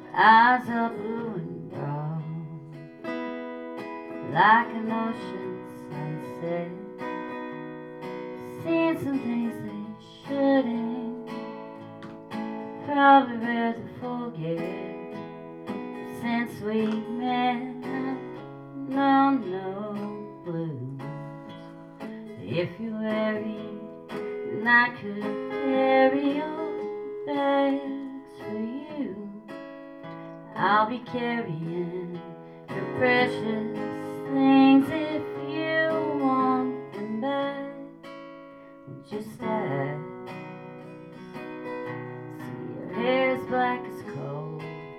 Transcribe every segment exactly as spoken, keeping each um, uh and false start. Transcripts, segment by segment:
Eyes are blue and brown, like an ocean sunset. Seen some things they shouldn't, probably better to forget. Since we met, I've known no blues. If you're weary, then I could carry your bags for you. I'll be carrying your precious things. If you want them back, well, just ask. See, your hair is black as coal,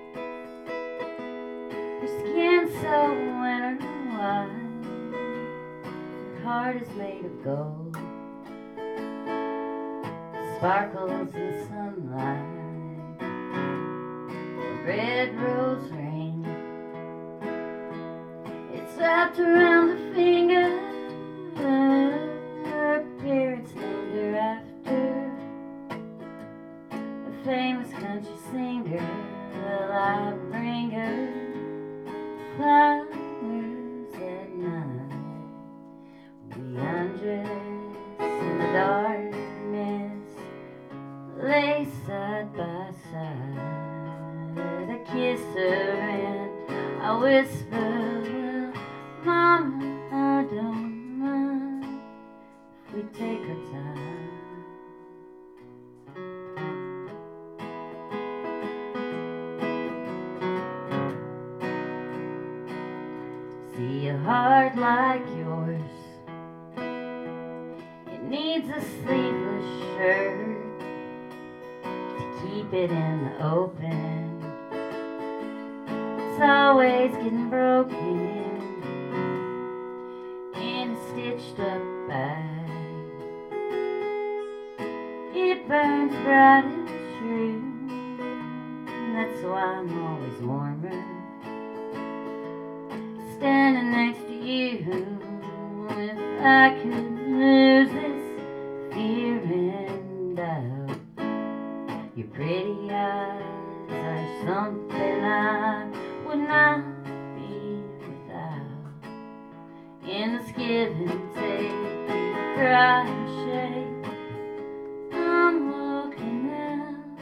your skin's so winter white, your heart is made of gold, sparkles in sunlight. Red rose ring, it's wrapped around the finger. Her parents named her after a famous country singer. Well, I bring her flowers at night. We undress in the darkness, lay side by side. I kiss her and I whisper, well, Mama, I don't mind if we take our time. See, a heart like yours, it needs a sleeveless shirt to keep it in the open. It's always getting broken in a stitched up bag. It burns bright and true, and that's why I'm always warmer standing next to you. If I could lose this fear and doubt, your pretty eyes are something I would not be without. In this give and take, you cry and shake, I'm walking out.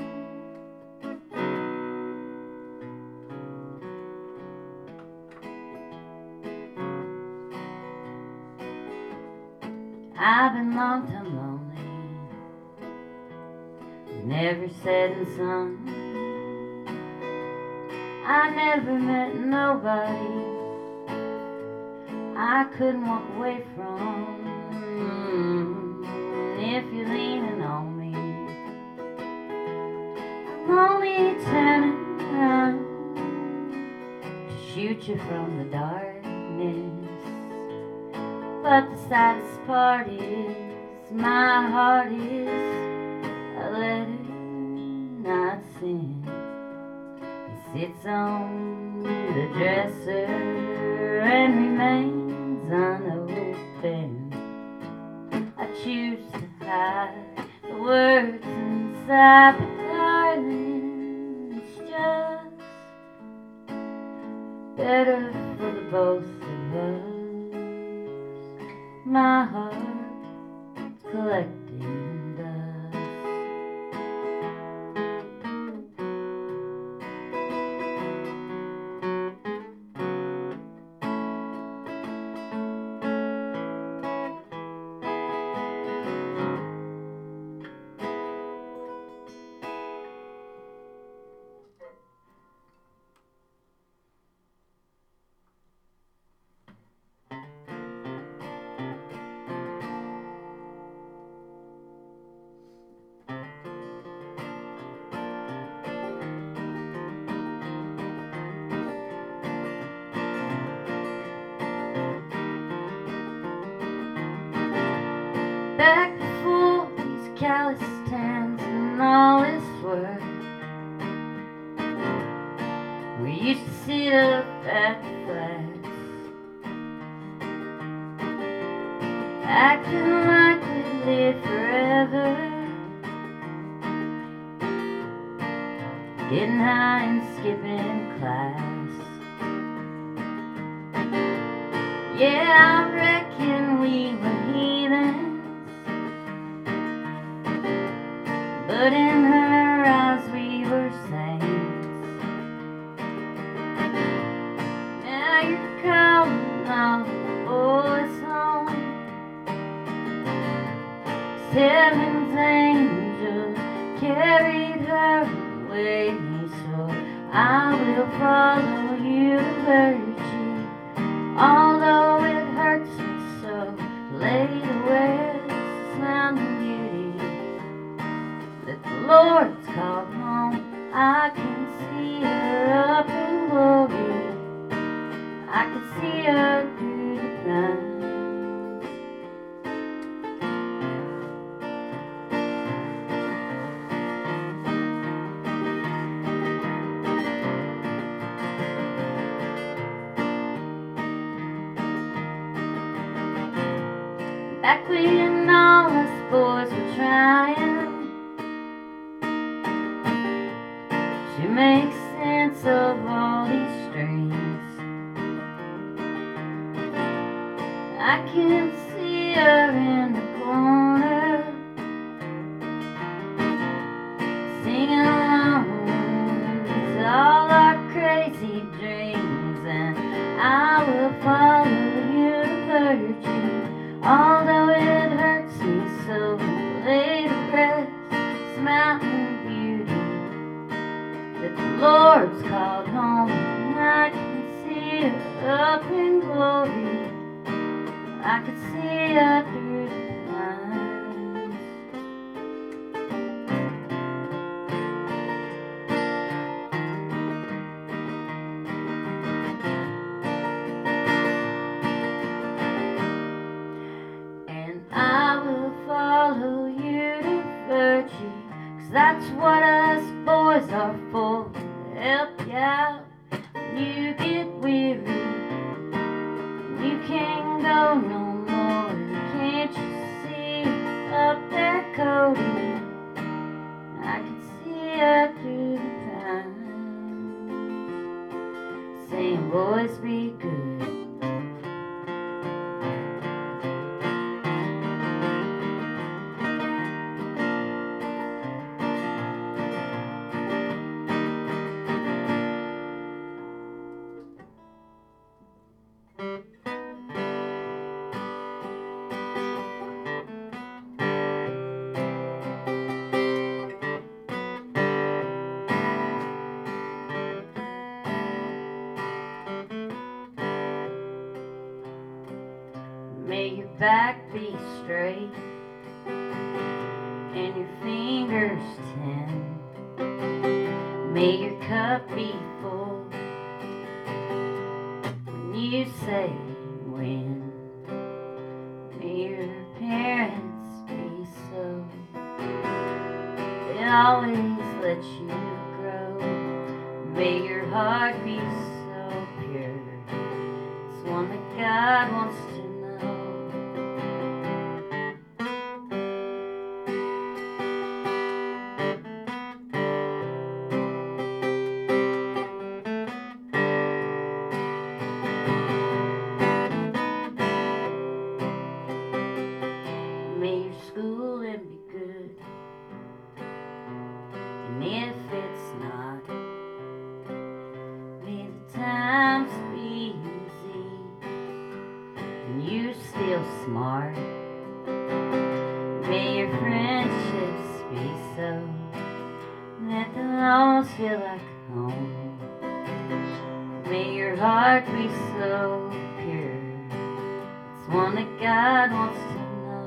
I've been long time lonely, never setting sun. I never met nobody I couldn't walk away from. And if you're leaning on me, I'm only turning around to shoot you from the darkness. But the saddest part is my heart is a letter not sent. Sits on the dresser and remains unopened. I choose to hide the words inside, but darling, it's just better for the both of us. My heart's collecting dust. Back before these callous hands and all this work, we used to sit up at the flats, acting like we'd live forever. getting high and skipping class. Yeah, I reckon we were heathens, but in her eyes we were saints. Now you're calling all the boys home. Seventh angel carried her away, so I will follow you to Virgie, although it hurts me so. Lady, where's this mountain beauty that the Lord's called home? I can see her up in glory, I can see her through the pines. Back when all us boys were trying to make sense of all these strings, I can see her in the corner, singing along to all our crazy dreams. And I will follow you to Virgie, although it hurts me so. Lay to rest this mountain beauty that the Lord's called home. I can see her up in glory, I could see her through the pines. And I will follow you to Virgie, 'cause that's what us boys are for, to help you out when you get weary. You can't go no more, can't you see up there, Cody? I can see her through the pines, saying, boys, be good. May your back be straight and your fingers ten. May your cup be full when you say when. May your parents be so, they always let you grow. May your heart be so pure, it's one that God wants to know. May your schooling be good, and if it's not, may the times be easy and you still smart. May your friendships be so that they'll always feel like home. May your heart be so pure, it's one that God wants to know.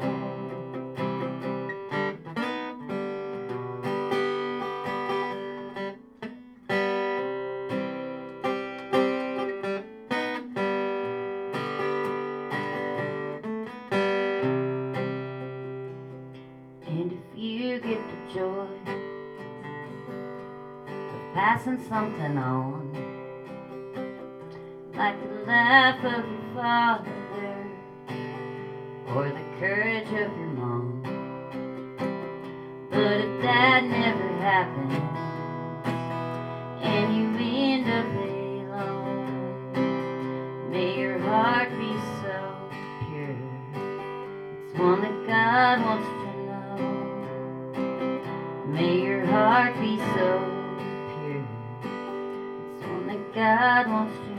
And if you get the joy of passing something on, like the laugh of your father or the courage of your mom, but if that never happens, and you end up alone. May your heart be so pure. It's one that God wants to know. May your heart be so pure. It's one that God wants to know.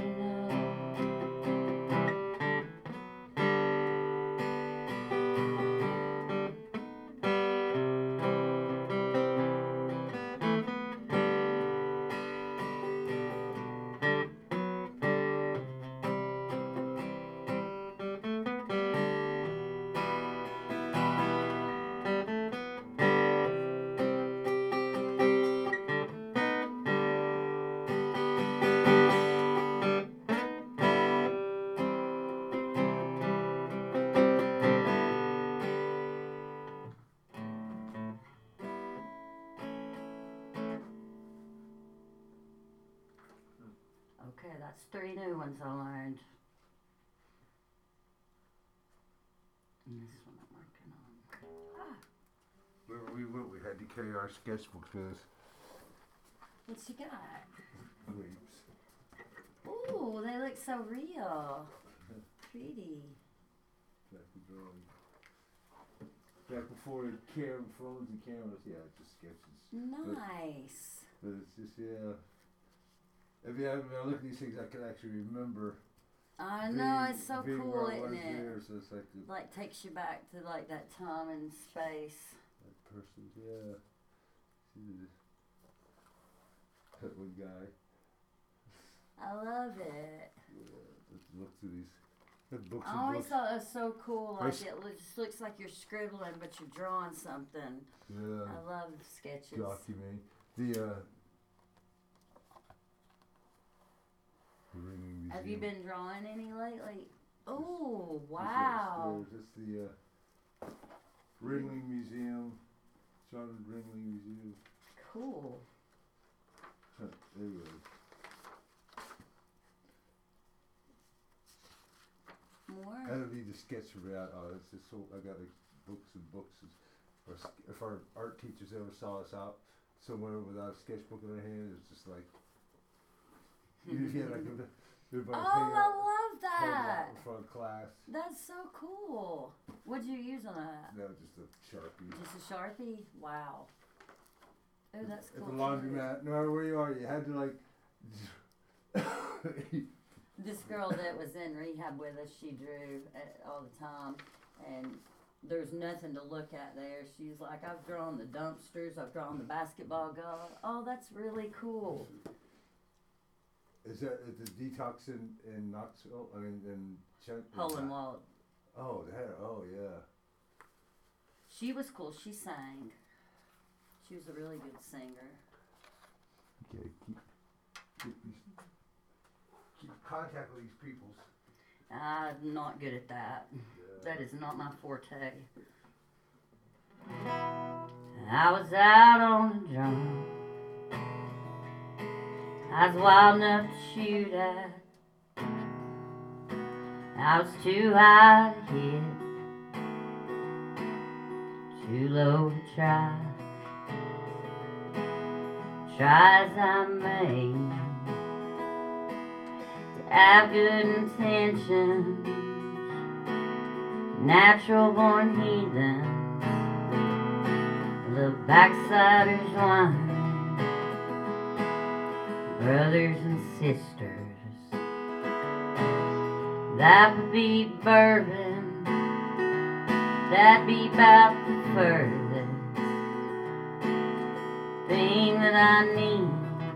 Okay, that's three new ones I learned. And this one I'm working on. Ah, Wherever we went, we had to carry our sketchbooks with us. what you got? Grapes. Ooh, they look so real. Pretty. Back to drawing. Back before the cam phones and cameras, yeah, just sketches. Nice. But it's just, yeah. If you haven't look at these things, I can actually remember. I know, being- it's so being cool, where I isn't was it? there, so it's like the- Like takes you back to like that time and space. that person, yeah. See this- That one guy. I love it. Yeah, let's look through these. That books I and always books. thought it was so cool. I Like s- it lo- just looks like you're scribbling, but you're drawing something. Yeah. I love sketches. Document the uh the Ringling Have you Museum. been drawing any lately? Oh, This is wow. upstairs. This the uh Ringling Museum. John Ringling Museum. Cool. Huh, there you go. More? I don't need to sketch about. Oh, it's just so I got like books and books. Or sk- if our art teachers ever saw us out somewhere without a sketchbook in our hand, it's just like you just get like a, everybody Oh, hang I out, love hang out that. in front of class. That's so cool. What'd you use on that? No, just a Sharpie. Just a Sharpie? Wow. Oh, that's At cool. the too. laundromat, no matter where you are, you had to like. This girl that was in rehab with us, she drew uh, all the time, and there's nothing to look at there. She's like, I've drawn the dumpsters, I've drawn the basketball goal. Oh, that's really cool. Is that at the detox in, in Knoxville? I mean, in Chen- Hole in Wall. Oh, there. Oh, yeah. She was cool. She sang. She was a really good singer. Okay, keep, keep, these, keep contact with these peoples. I'm not good at that. Yeah. That is not my forte. I was out on the drum. I was wild enough to shoot at. I was too high to hit, too low to try. Try as I may to have good intentions, natural born heathens, the backsiders whine, brothers and sisters. That would be bourbon, that'd be about the furthest thing that I need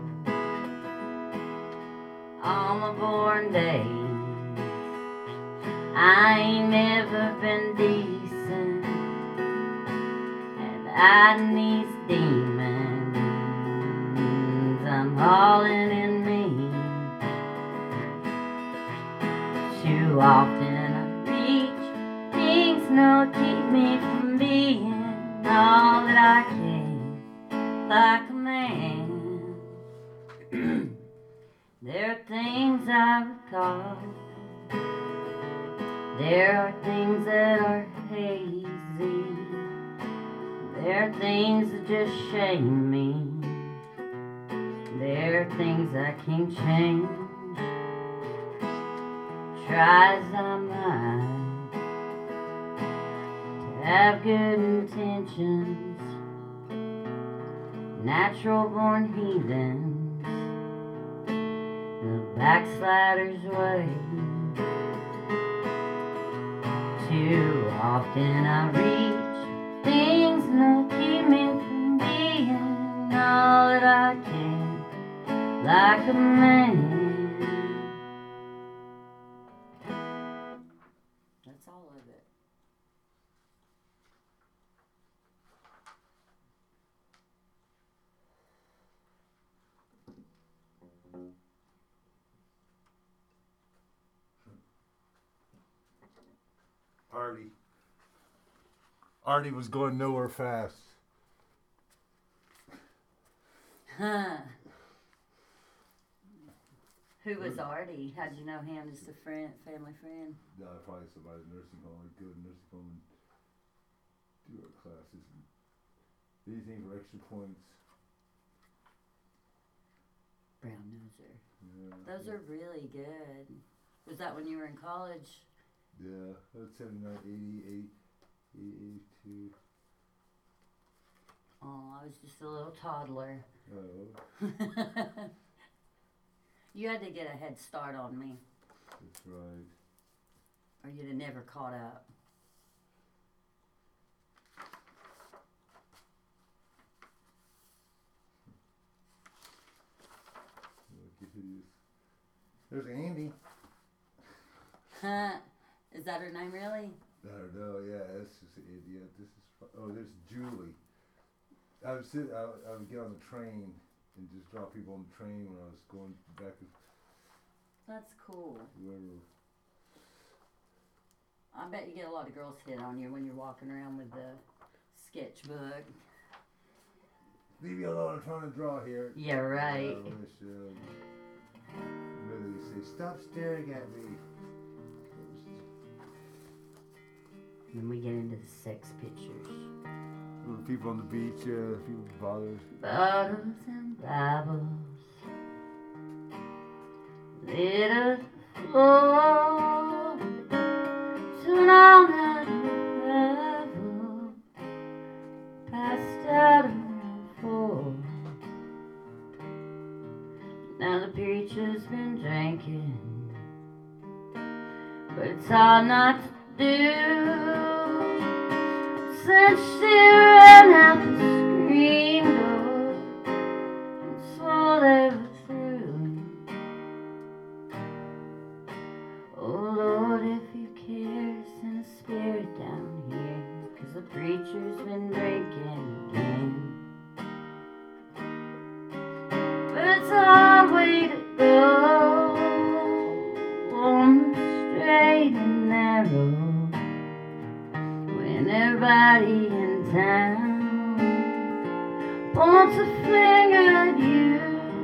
on my born days. I ain't never been decent, and hiding these demons I'm hauling in me. Too often I reach things no keep me from being all that I can, like a man. There are things I recall, there are things that are hazy, there are things that just shame me, There are things I can't change. Try as I might to have good intentions. Natural born heathens, the backslider's way. Too often I reach things that keep me from being all that I can, like a man. That's all of it. Artie. Artie was going nowhere fast. Huh. Who was Artie? How'd you know him? Just a friend, family friend? No, probably somebody in nursing home. I'd go to nursing home and do our classes and anything for extra points. Brown noser. Yeah. Those are really good. Was that when you were in college? Yeah, that's seventy-nine, eighty-eight, eighty-two. Oh, I was just a little toddler. Oh, You had to get a head start on me, that's right. or you'd have never caught up. Look at who's. There's Andy. Huh? Is that her name really? I don't know. Yeah, that's just an idiot. This is. fu- Oh, there's Julie. I would sit. I, would- I would get on the train and just drop people on the train when I was going back to That's cool. whoever. I bet you get a lot of girls hit on you when you're walking around with the sketchbook. Leave me alone. I'm trying to draw here. Yeah, right. I wish. Uh, really say, stop staring at me. Then we get into the sex pictures. Little people on the beach. Uh, people bother. Bottles and Bibles. Little floor. Turn on that level. Passed out around four. Now the preacher's been drinking, but it's hard not to do. Since she ran out the screen door and swore they were through. Oh Lord, if you care, send a spirit down here, 'cause the preacher's been drinking again. But it's a hard way to go on the straight and narrow. When everybody in town points a finger at you,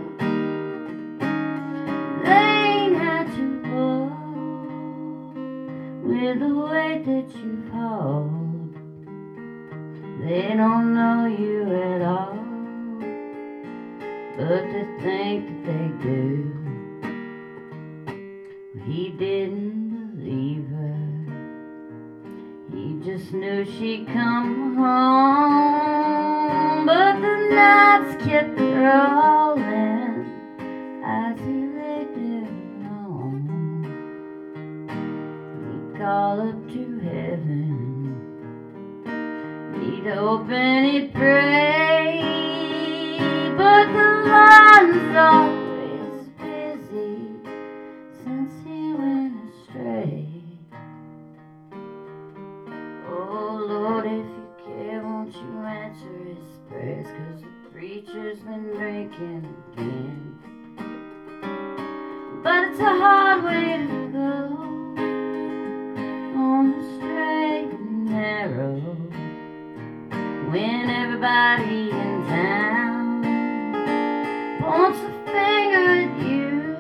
they ain't had you hold with the weight that you've hauled. They don't know you at all, but they think that they do. He didn't believe her. He just knew she'd come home, but the nights kept crawling as he lay there alone. He'd call up to heaven, he'd hope and he'd pray, but the line's always busy since he went astray. Oh Lord, if you care, won't you answer his prayers, 'cause the preacher's been drinking again. But it's a hard way to go on the straight and narrow when everybody in town points a finger at you.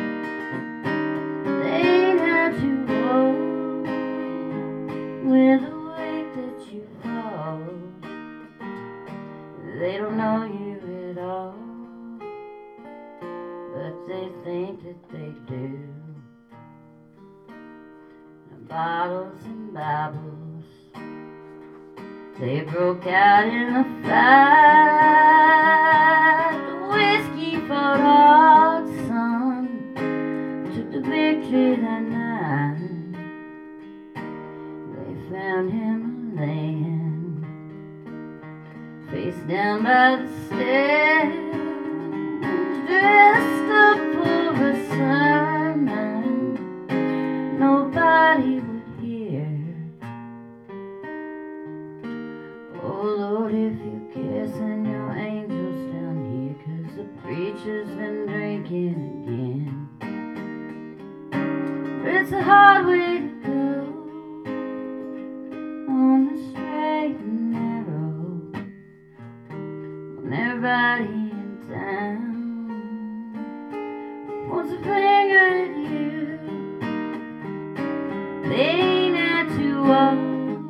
They ain't had you hold with the weight that you hold. They don't know you at all, they think that they do. And bottles and Bibles, they broke out in a fight. The whiskey fought hard, son, took the victory that night. They found him laying face down by the stairs, dressed up for a sermon nobody would hear. Oh Lord, if you care, send your angels down here, 'cause the preacher's been drinking again. But it's a hard way to go on the straight and narrow, when everybody in town wants a finger at you. They ain't had to walk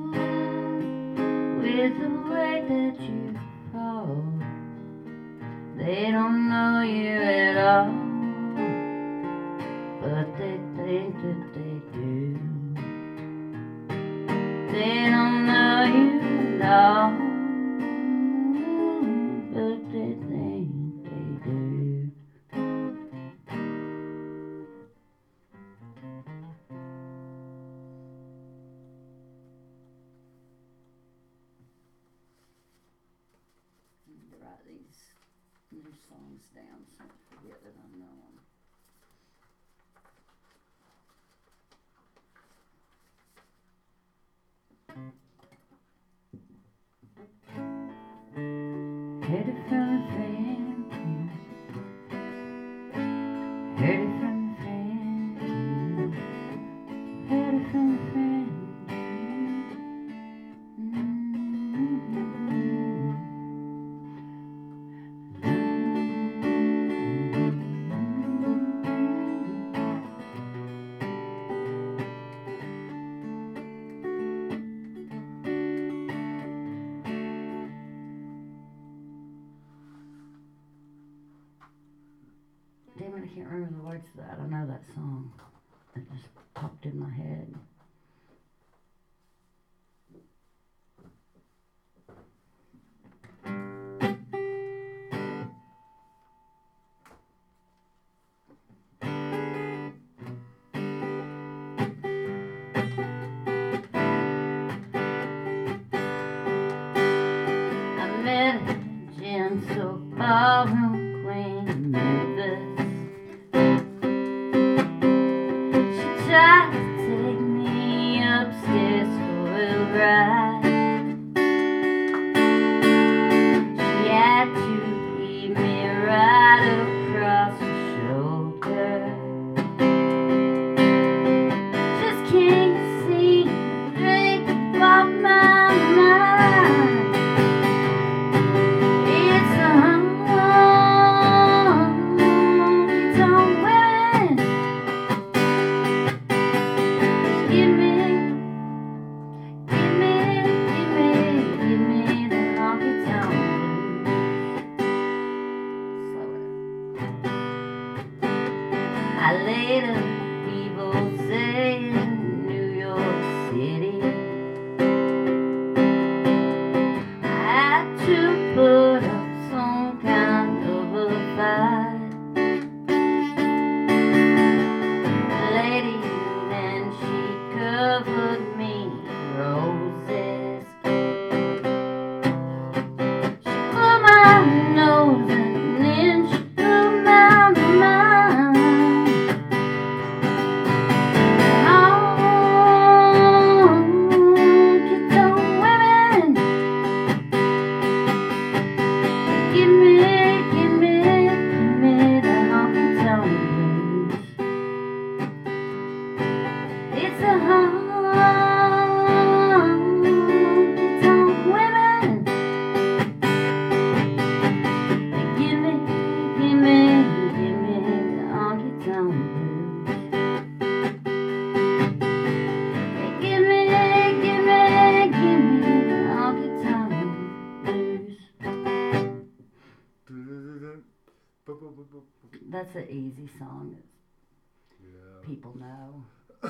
with the way that you fall. They don't know you at all, but they think that they do. They don't know you at all, but they think they do. Write these new songs down so I don't forget that I know them. Heard it from a friend, heard it from a friend, heard it from a friend. Damn it, I can't remember the words to that. I know that song. It just popped in my head. I met a gentle ballroom queen in Memphis. She tried to take me upstairs for a ride. She had to lead me right across the shoulder. Just can't see the drink off my mind. It's a honky-tonk wedding. Give me, give me, give me, give me the honky-tonk blues. Slower. I later people say in New York City I had to put up some kind of a fight. The lady then she covered me in roses. She put my nose and then she put my mind. an easy song that Yeah. people know.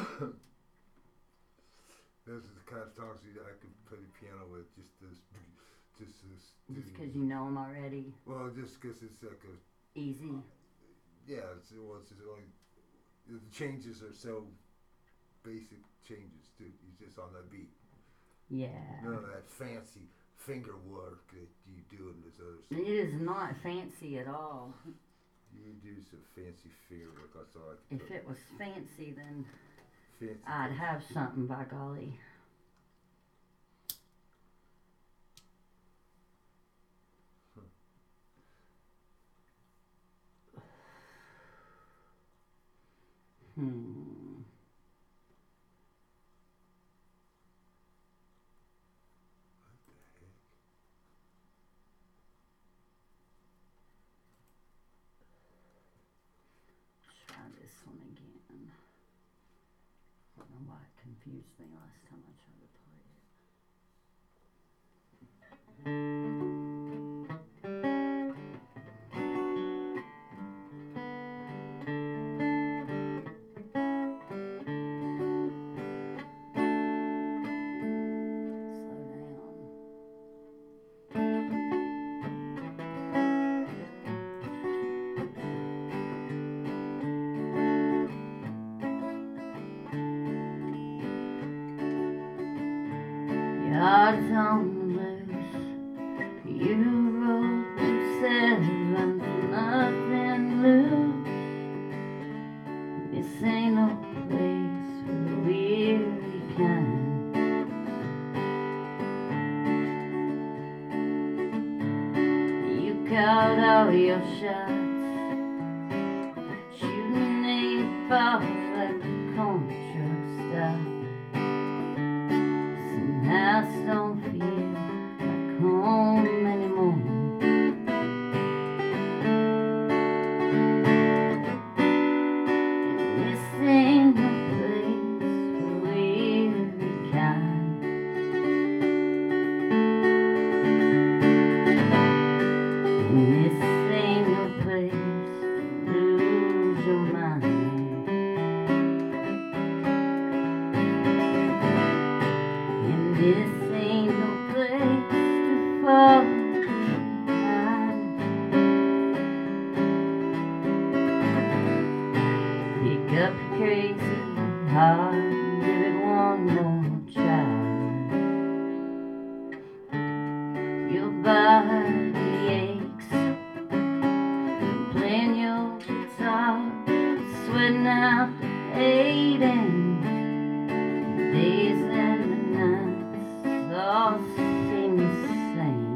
Those are the kind of songs that I could play the piano with, just this, just this. Just because you know them already. Well, just because it's like a. Easy. Yeah, it's, well, it's just only. The changes are so basic changes, too. You're just on that beat. Yeah. None of that fancy finger work that you do in this other It stuff. is not fancy at all. You do some fancy finger work, that's all I can If it was fancy, then fancy I'd things. have something, by golly. Hmm. Try this one again. I don't know why it confused me last time I tried to play it. Yards on the loose, you rolled through seven for nothing loose. This ain't no place for the weary kind. You called all your shots, shooting eight balls like the corn truck stopped. House don't feel like home anymore. And this ain't no place for weary kind. And this ain't no place to lose your mind. This ain't no place to fall behind. Pick up your crazy heart, give it one more try. Your body aches from playing your guitar, sweating out the hate and days and the nights all seem the same.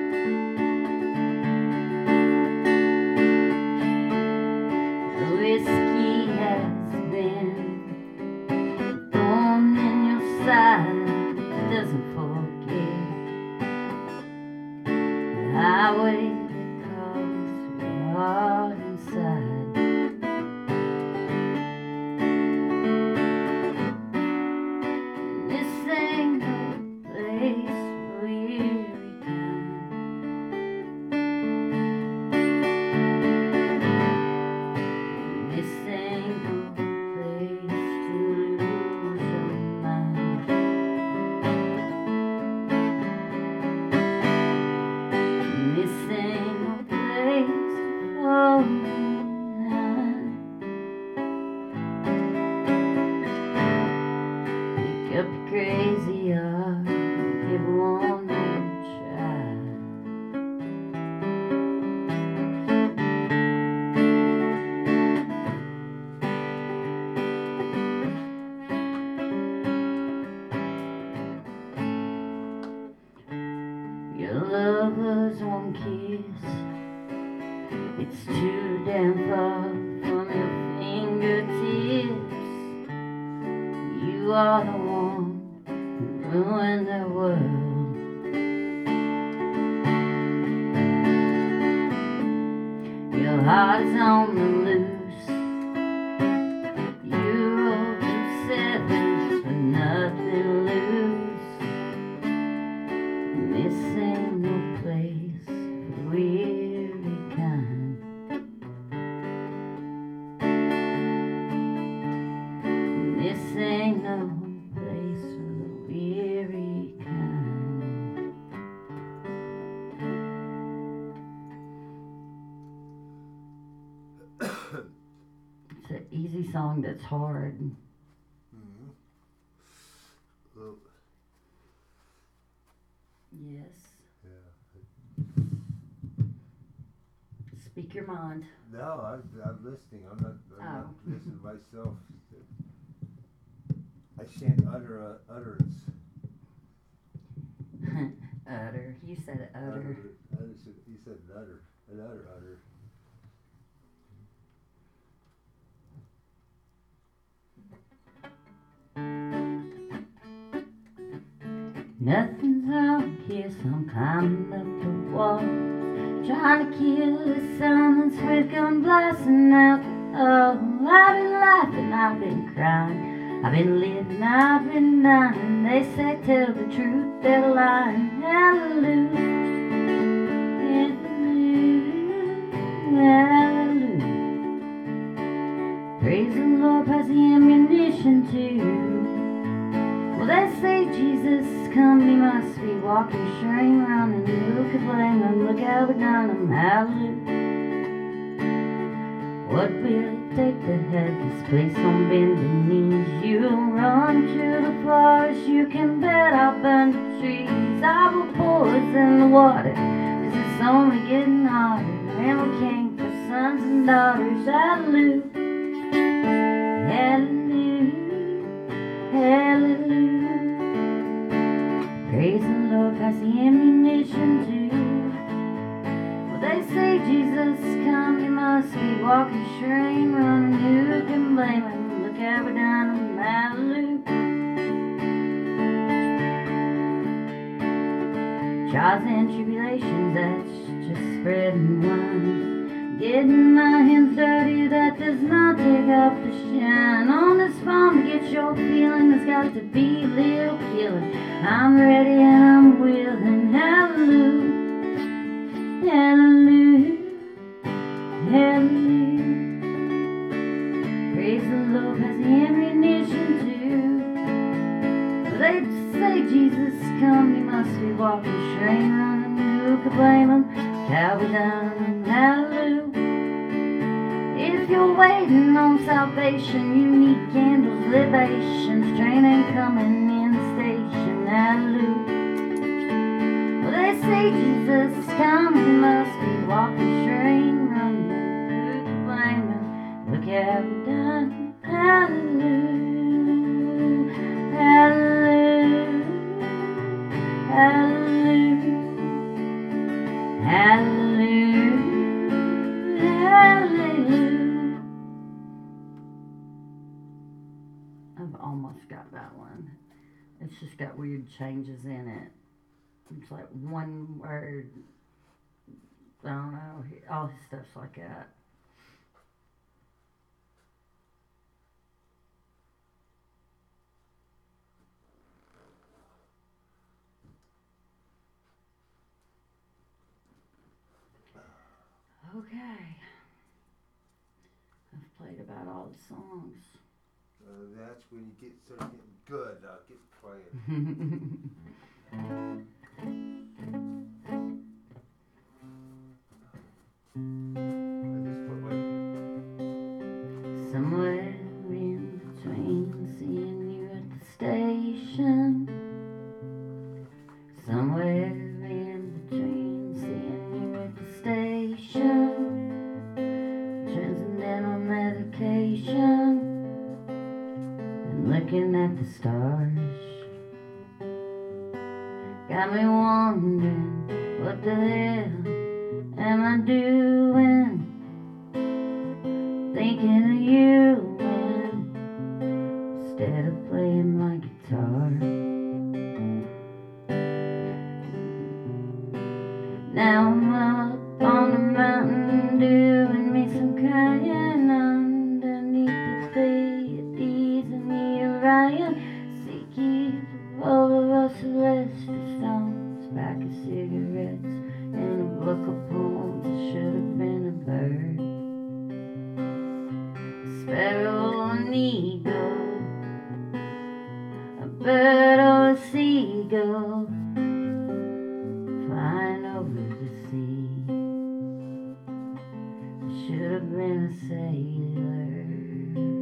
The whiskey has been a thorn in your side, it doesn't forget. The highway that calls your heart inside. This ain't no place for weary kind. This ain't no place to lose your mind. This ain't no place to fall behind. Pick up your crazy heart, give one more try. Your lover's one kiss, it's too damn far from your fingertips. You are the one who ruined the world. Your heart is on the loose. You rolled through sevens for nothing loose. And this ain't no place for weary kind. easy song that's hard. Mm-hmm. Well, Yes. yeah. Speak your mind. No, I'm, I'm listening. I'm not. I'm not Oh. listening myself. I shan't utter a utterance. Utter. You said utter. Utter. utter you said an utter. An utter utter. Nothing's wrong here, so I'm climbing up the wall, trying to kill the sun that's with gun blasting out. Oh, I've been laughing, I've been crying, I've been living, I've been dying. They say tell the truth, they're lying. Hallelujah, hallelujah, hallelujah. Praise the Lord, pass the ammunition too. Well, they say Jesus come, he must be walking, sure ain't running. Who could blame him? Look how we done him. Hallelujah. What will it take to have this place on bended knees? You'll run to the forest, you can bet I'll burn the trees. I will poison the water, 'cause it's only getting hotter. And we came for sons and daughters. Hallelujah. Hallelujah. Hallelujah. Praise the Lord, pass the ammunition too. Well, they say Jesus come, he must be walking, sure ain't running. Who can blame him? Look how we done him. Hallelujah. Trials and tribulations, that's just spreading wine. Getting my hands dirty, that does not take off the shine. On this farm to get your feeling, there's got to be a little killing. I'm ready and I'm willing. Hallelujah. Hallelujah. Hallelujah. Praise the Lord, pass the ammunition too. They say Jesus come, he must be walking, sure ain't running. Who could blame him? Calvary down. Hallelujah. If you're waiting on salvation, you need candles, libations. Train ain't coming in the station. Hallelujah. Well, they say Jesus come, he must be walking, sure ain't running. Who could blame him? Look how we done. Hallelujah. Hallelujah. Hallelujah. Hallelujah. Hallelujah. I've almost got that one. It's just got weird changes in it. It's like one word. I don't know. All his stuff's like that. Okay. I've played about all the songs. Uh, that's when you get start getting good. I'll get playing. I just put my Somewhere in between seeing you at the station. Somewhere in between seeing you at the station. Transcendental medication. And looking at the stars. Got me wondering, what the hell am I doing? Thinking of you when, instead of playing my guitar. Now I'm up on the mountain doing me some crying underneath the Pleiades and the Orion. Seek ye all of us celestial stones, pack of cigarettes and a book of poems that should have been a bird. Sparrow and eagle, a bird or a seagull, flying over the sea. I should have been a sailor.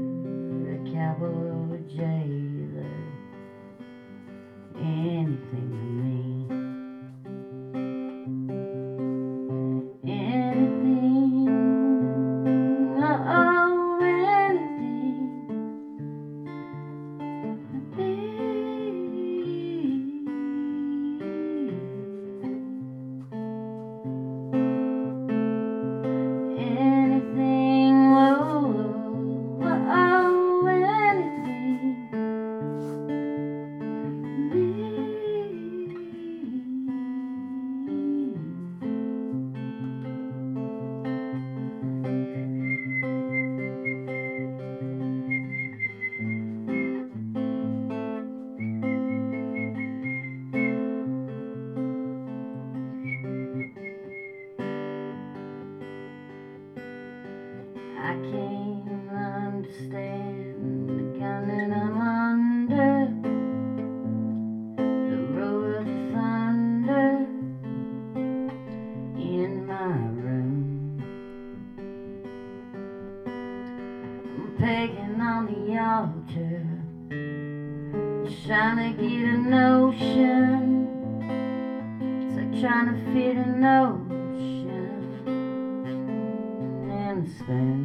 understand the kind that I'm under. The roar of the thunder in my room. I'm pegging on the altar, trying to get a notion. It's like trying to fit an ocean in a spoon.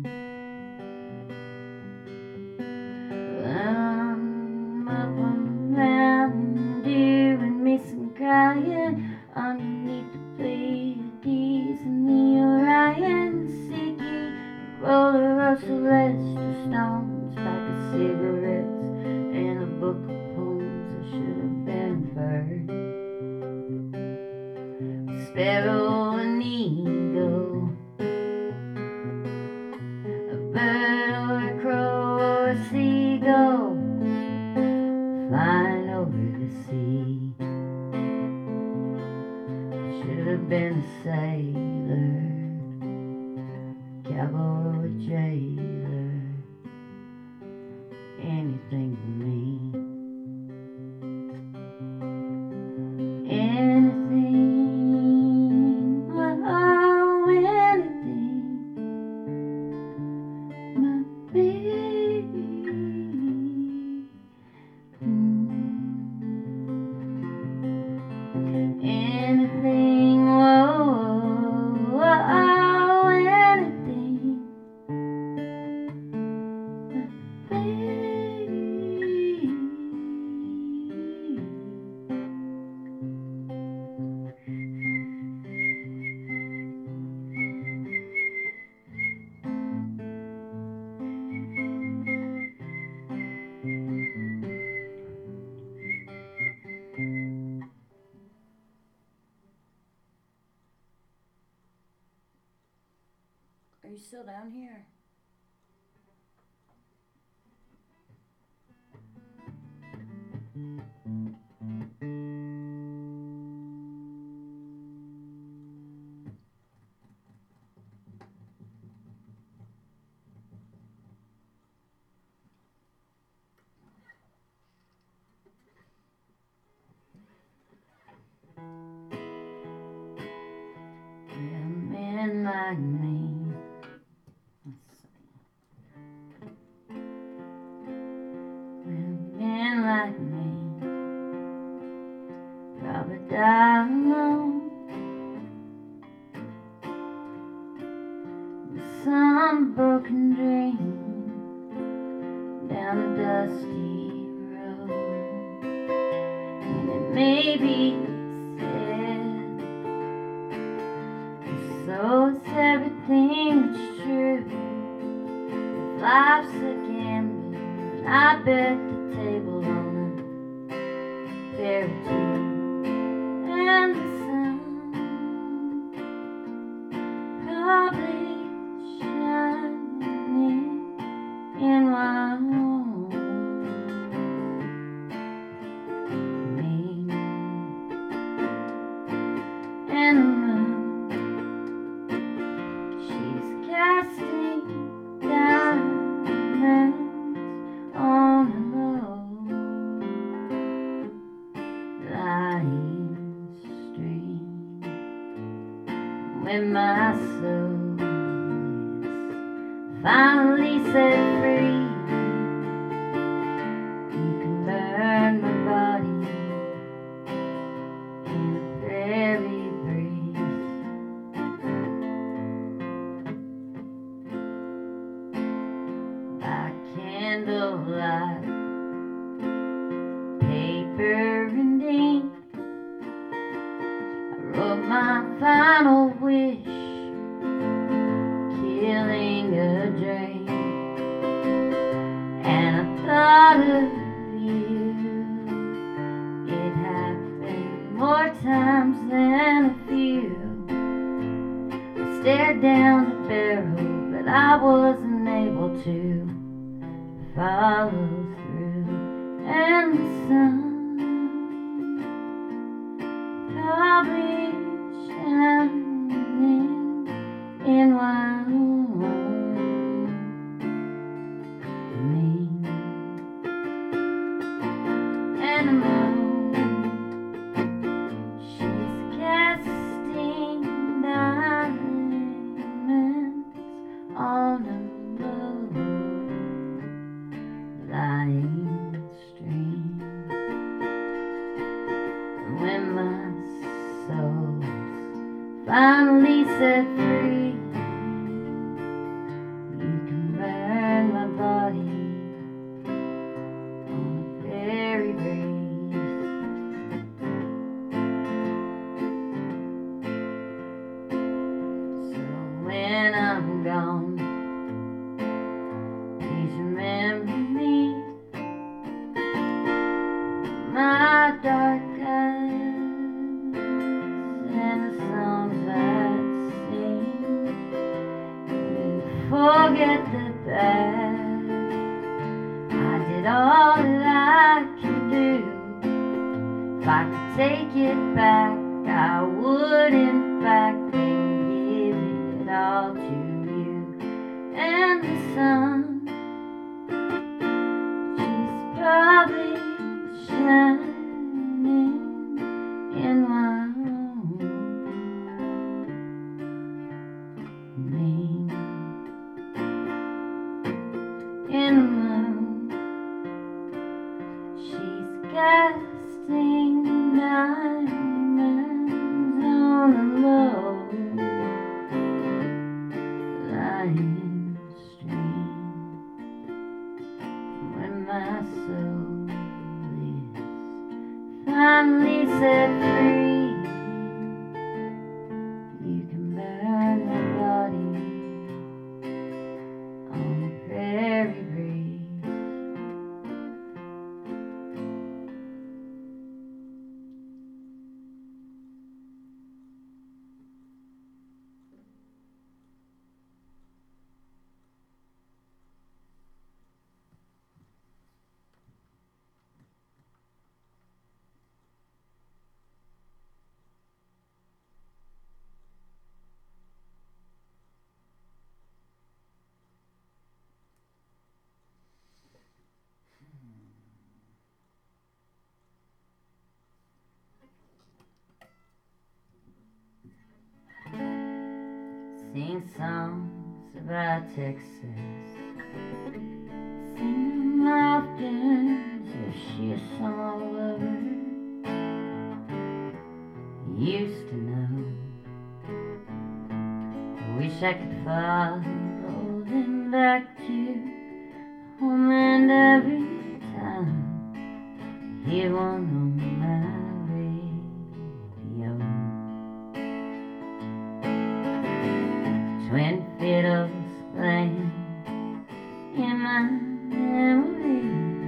I'm up on the mountain dew and me some crying underneath the Pleiades and the Orion, Ziggy, roller of celestial stones, pack of cigarettes, and a book of poems. I should have been a bird, a sparrow, an eagle, a bird or a crow or a seagull flying over the sea. I should have been a sailor, cowboy, jailer, anything to me. Anything, oh, anything, my baby. Mm. Anything, oh, oh, anything, my baby. Are you still down here? Well, men like me, let's see. Well, men like me probably die alone with some broken dream down a dusty road. And it may be sad, so it's everything that's true. If life's a gamble, then I bet the table on a fairy tale. And the sun probably shining in my home. Me and the moon, she's casting diamonds on a low lying stream. When my soul is finally set free, you can burn my body in a prairie breeze. By candlelight, paper and ink, I wrote my final wish, killing a dream. And I thought of you, it happened more times than a few. I stared down the barrel, but I wasn't able to follow through. And the sun probably shining in my home. in the moon. She's casting diamonds on a low-lying stream. And when my soul's finally set free, you can burn my body on a prairie breeze. So when I'm gone, please remember me, my dark eyes and the songs I'd sing, and forget the bad. I did all that I could do. If I could take it back, I would in fact and give it all to you. And the sun, she's probably shining in my room. In the moon, she's casting diamonds on a low-lying stream. When my soul is finally set free, you can burn my body on a prairie breeze. Sing songs about Texas, sing them often till she's some lover. Used to know, I wish I could follow them back to home, and every time I hear one on my radio, twin fiddles playing in my memory,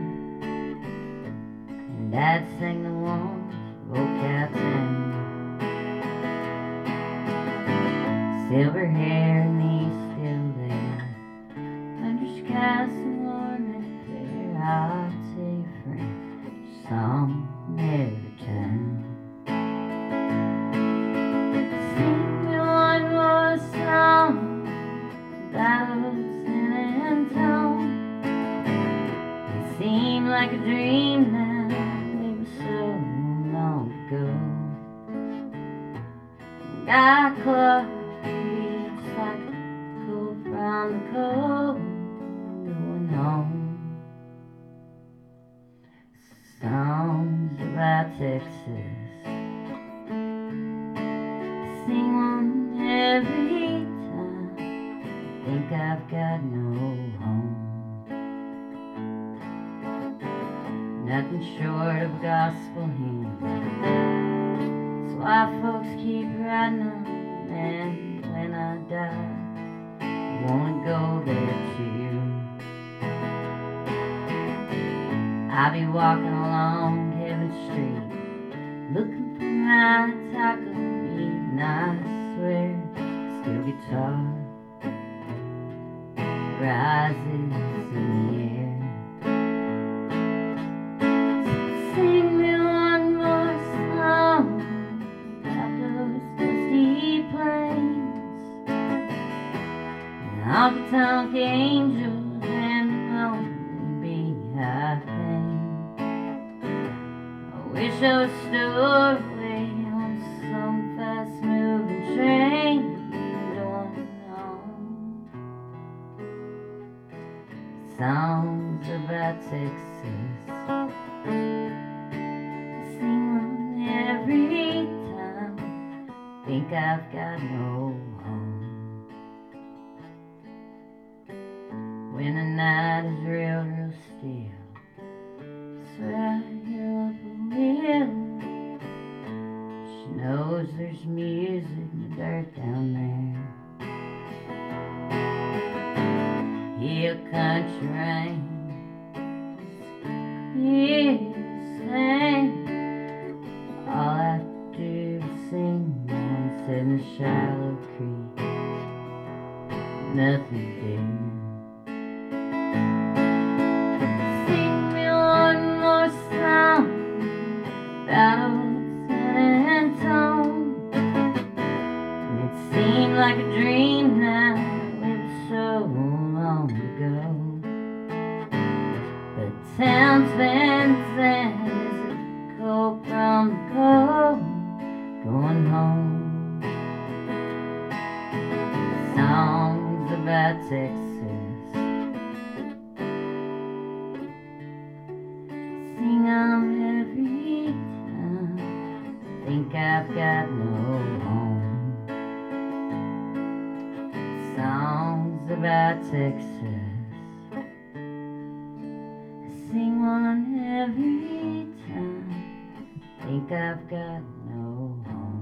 and Dad sang the ones broke out town. Silver hair and he's still there, under skies so warm and fair. I'll say friend, song every time. Sing me one more song about San Antone. It seemed like a dream now, it was so long ago. Got caught beats like a cold from the cold, going on. Songs about Texas, sing one every time. Think I've got no home, nothing short of gospel hymns. That's why folks keep writing them, and when I die, I wanna go there too. I'll be walking along Heaven Street, looking for my taco meat, and I swear, steel guitar rises in the air. Sing me one more song about those dusty plains, and honky-tonk angels and lonely beehive pain. show a stowaway on some fast-moving train you don't know. Songs about Texas, sing them every time. Think I've got no home. When the night is real, real still, swear I hear up a wheel. She knows there's music in the dirt down there. Hear country rain, clear sing. All I do is sing once in a shallow creek. Nothing there. Sing me one more song about old San Antone. It seemed like a dream now, it was so long ago. But town's Van Zandt is a cold from the cold, going home. Songs about Texas, sing 'em every time. Think I've got no home. Songs about Texas, sing one every time. Think I've got no home.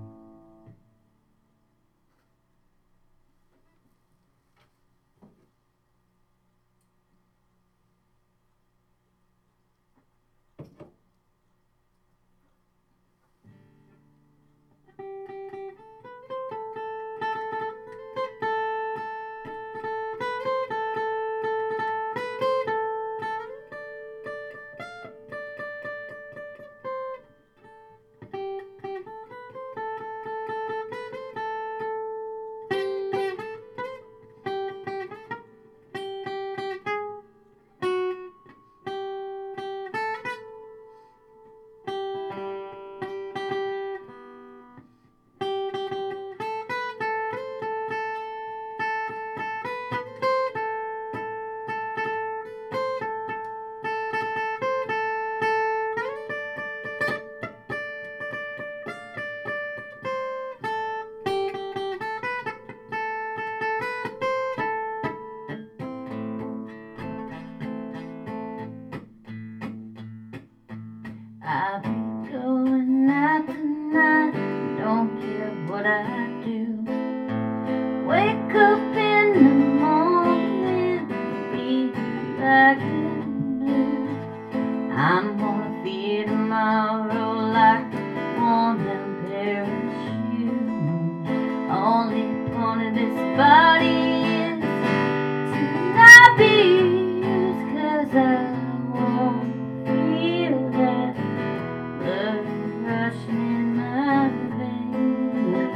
I'll be going out tonight, don't care what I do. Wake up in the morning, be like the blues. I'm gonna feel tomorrow like one of them pair of shoes. Only point of this body is to not be used, 'cause I won't feel that blood rushing in my veins.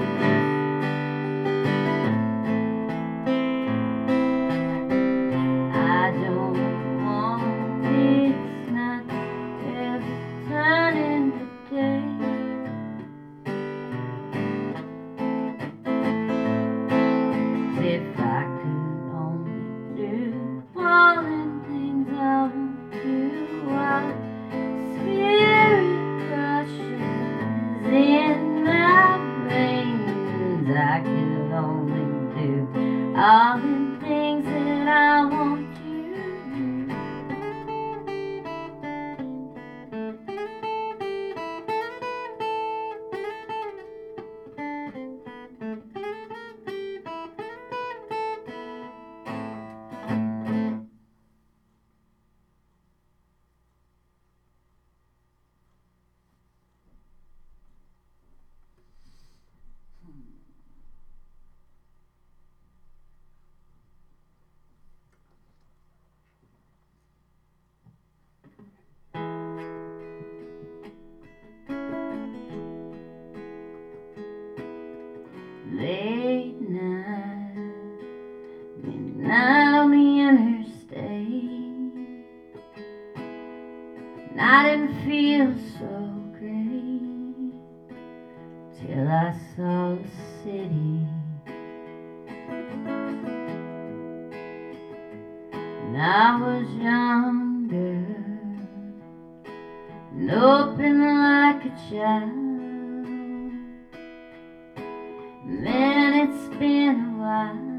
I don't want this night ever turning to day. If I could only do all the things I want to, while spirit rushes in my veins. I could only do all the things that I want to do. Late night, midnight on the interstate, and I didn't feel so I saw the city. And I was younger and open like a child. Man, it's been a while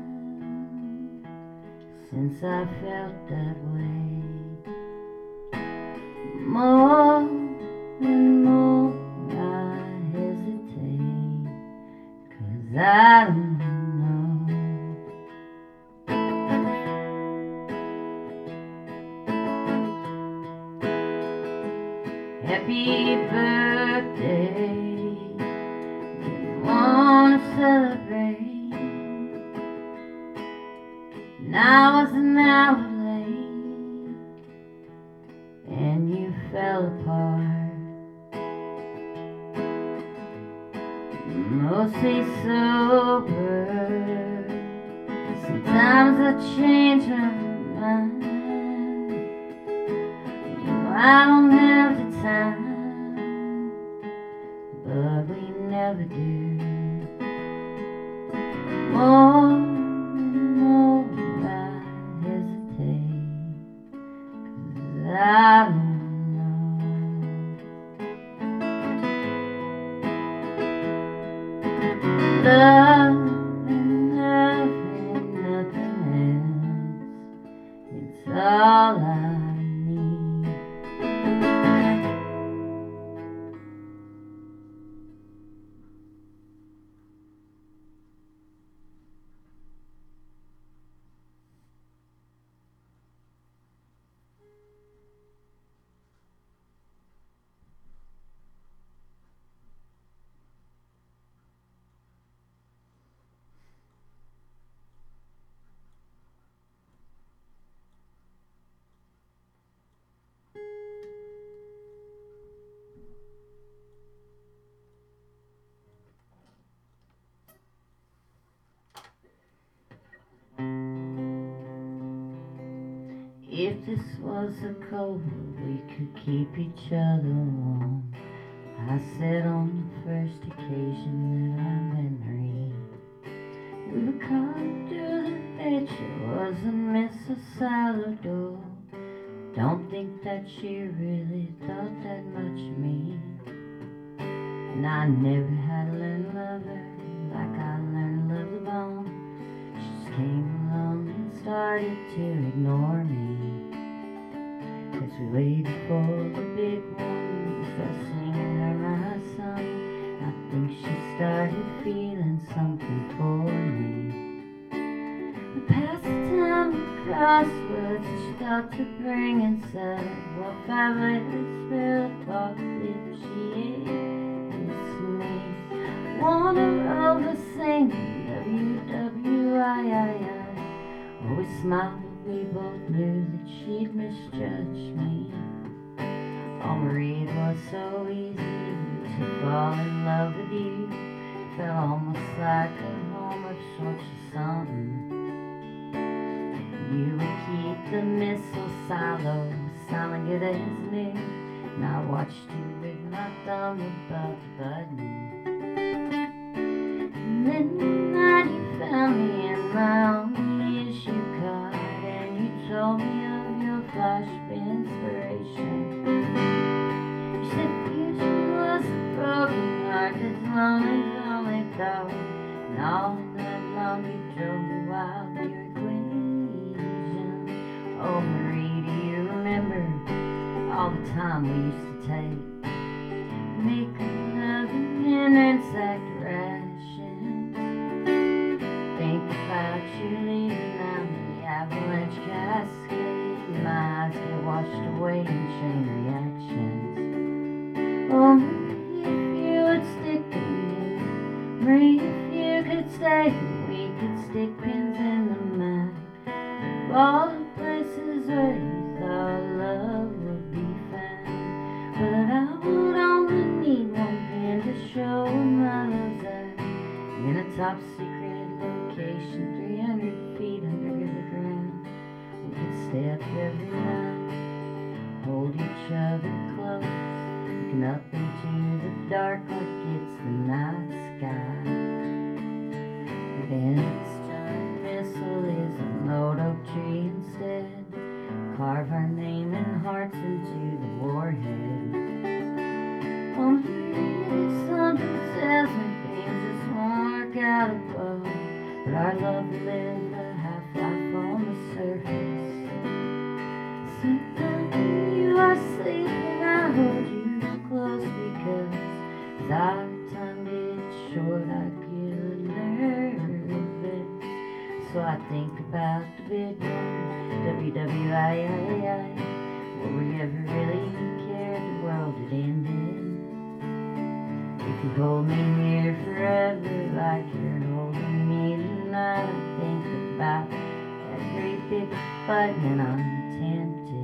since I felt that way. More and more I hesitate, 'cause I don't know. Happy birthday, didn't wanna celebrate, and I was an hour late, and you fell apart. Mostly sober, sometimes I change my mind. I don't have the time, but we never do. More and more I hesitate, 'cause I don't know. Love and love and nothing else, it's all I need. If this was a cold, we could keep each other warm. I said on the first occasion that I memory, we were caught through the bitch. It was a Miss Salvador. Don't think that she really thought that much of me, and I never had to learn to love her like I learned to love the bone. She just came along and started to ignore me. As we waited for the big one, started singing her my song. I think she started feeling something for me. We passed the time with crosswords, and she thought to bring inside what five letters spelled barley she ate. It's me. Wanna over singing W W I I I. Always smiled. We both knew that she'd misjudge me. Oh, Marie, it was so easy to fall in love with you. Felt almost like a Homer sorts of something. You would keep the missile silo sounding good as new, and I watched you with my thumb above the button. And then one night you found me in my only issue car. Told me of your flash of inspiration. You said future was a broken heart that's lonely, lonely thought. And all night long you drove me wild with your equation. Oh, Marie, do you remember all the time we used to take? Make another dinner and sack rations. Think about you leaving out the avalanche cascade. My eyes get washed away in chain reactions. Oh, Marie, if you would stick to me, Marie, if you could stay, we could stick pins in the map of all the places where you thought love would be found. But I would only need one pin to show where my love's at, in a top secret location, three hundred feet under the ground. We could stay up every night, hold each other close, looking up into the dark like it's the night sky. sky. Ben's giant missile is an old oak tree instead. Carve our name and hearts into the warhead. On previous hundreds as things just won't work out above, but our love will live a half-life on the surface. Sometimes when you are sleeping I hold you close because as our time gets short I get nervous. So I think about the big one, W W I I I. Will we ever really care if the world had ended? If you hold me near forever like you're holding me tonight, I think about that great big fight and I'm tempted.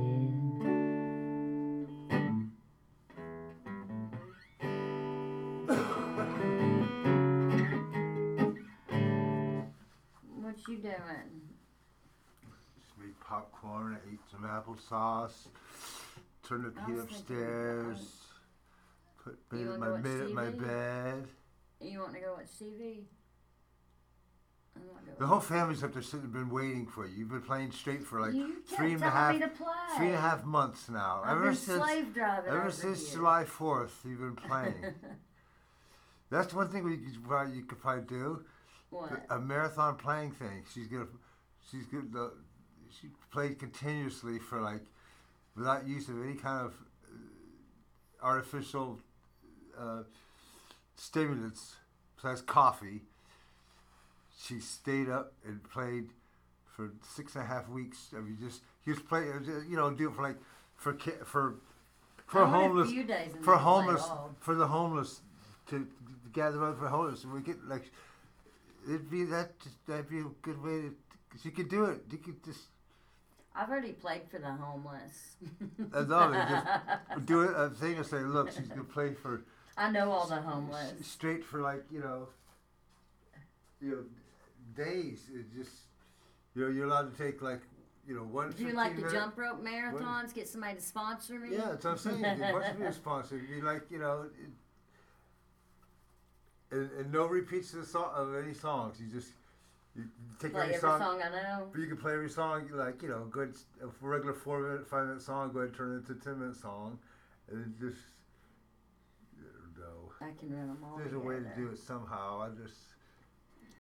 What you doing? Just made popcorn, I ate some applesauce, turned the I heat was thinking upstairs, put You made wanna my go watch made it my T V? bed. You want to go watch T V? I'm not going. The whole family's up there sitting, been waiting for you. You've been playing straight for like you kept three and a telling half, me to play. three and a half months now. I've ever been since, slave driving ever over since here. July fourth, you've been playing. That's one thing we could probably, you could probably do. What? A marathon playing thing. She's gonna, she's gonna, she played continuously for like, without use of any kind of uh, artificial uh, stimulants, besides coffee. She stayed up and played for six and a half weeks. I mean, just he was playing, you know, do it for like for ki- for for I went homeless a few days and for didn't play homeless at all. for the homeless to, to gather up for homeless. And we get like it'd be that that'd be a good way to. Cause you could do it. You could just. I've already played for the homeless. That's all. They just do it a thing and say, look, she's gonna play for. I know all the homeless. s- Straight for like you know. You know, days. It just you know you're allowed to take like you know one. Do you like the minute, jump rope marathons? Get somebody to sponsor me? Yeah, that's what I'm saying. It must be a sponsor. It'd be like you know. It, and, and no repeats of, the song, of any songs. You just you take Play every, every song, song I know. but you can play every song like you know, good a regular four minute, five minute song. Go ahead and turn it into a ten minute song, and it just I don't know. I can run them all. There's a way to together. do it somehow. I just